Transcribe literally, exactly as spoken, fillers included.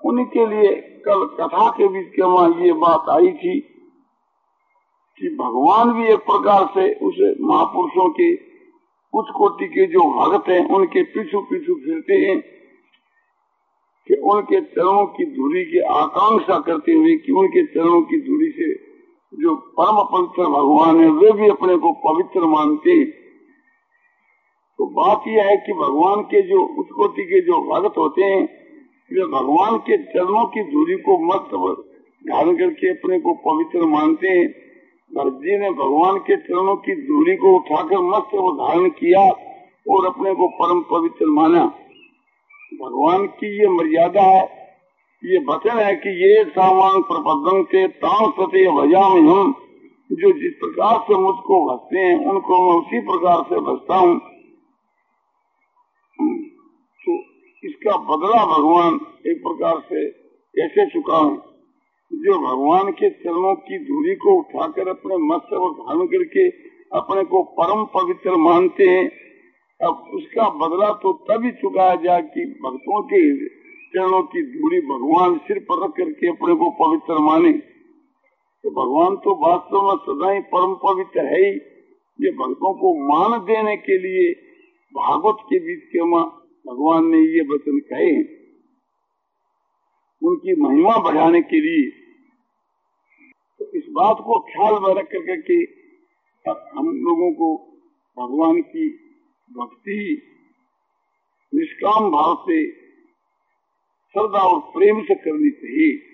उनके लिए कल कथा के बीच के वहां ये बात आई थी कि भगवान भी एक प्रकार से उस महापुरुषों के उच्च कोटि के जो भक्त हैं उनके पीछू पीछू फिरते हैं कि उनके चरणों की धूली की आकांक्षा करते हुए कि उनके चरणों की धूली से जो परम पवित्र भगवान है वे भी अपने को पवित्र मानते हैं। तो बात यह है कि भगवान के जो उच्च कोटि के जो भक्त होते हैं वे भगवान के चरणों की धूली को मस्त धारण करके अपने को पवित्र मानते हैं। भरत जी ने भगवान के चरणों की धूली को उठाकर मस्त धारण किया और अपने को परम पवित्र माना। भगवान की ये मर्यादा है, ये वचन है कि ये सामान प्रपदं से तां सते भजामि हम, जो जिस प्रकार से मुझको भजते हैं उनको मैं उसी प्रकार से भजता हूँ। तो इसका बदला भगवान एक प्रकार से ऐसे चुका हूँ जो भगवान के चरणों की धूली को उठाकर अपने मस्तक धारण करके अपने को परम पवित्र मानते हैं। अब उसका बदला तो तभी चुकाया जाए कि भक्तों के चरणों की धूली भगवान सिर पर रख करके अपने को पवित्र माने। तो भगवान तो वास्तव में सदा ही परम पवित्र है ही। ये भक्तों को मान देने के लिए भागवत के बीच के मां भगवान ने ये वचन कहे, उनकी महिमा बढ़ाने के लिए। तो इस बात को ख्याल में रख करके कि हम लोगों को भगवान की भक्ति निष्काम भाव से श्रद्धा और प्रेम से करनी चाहिए।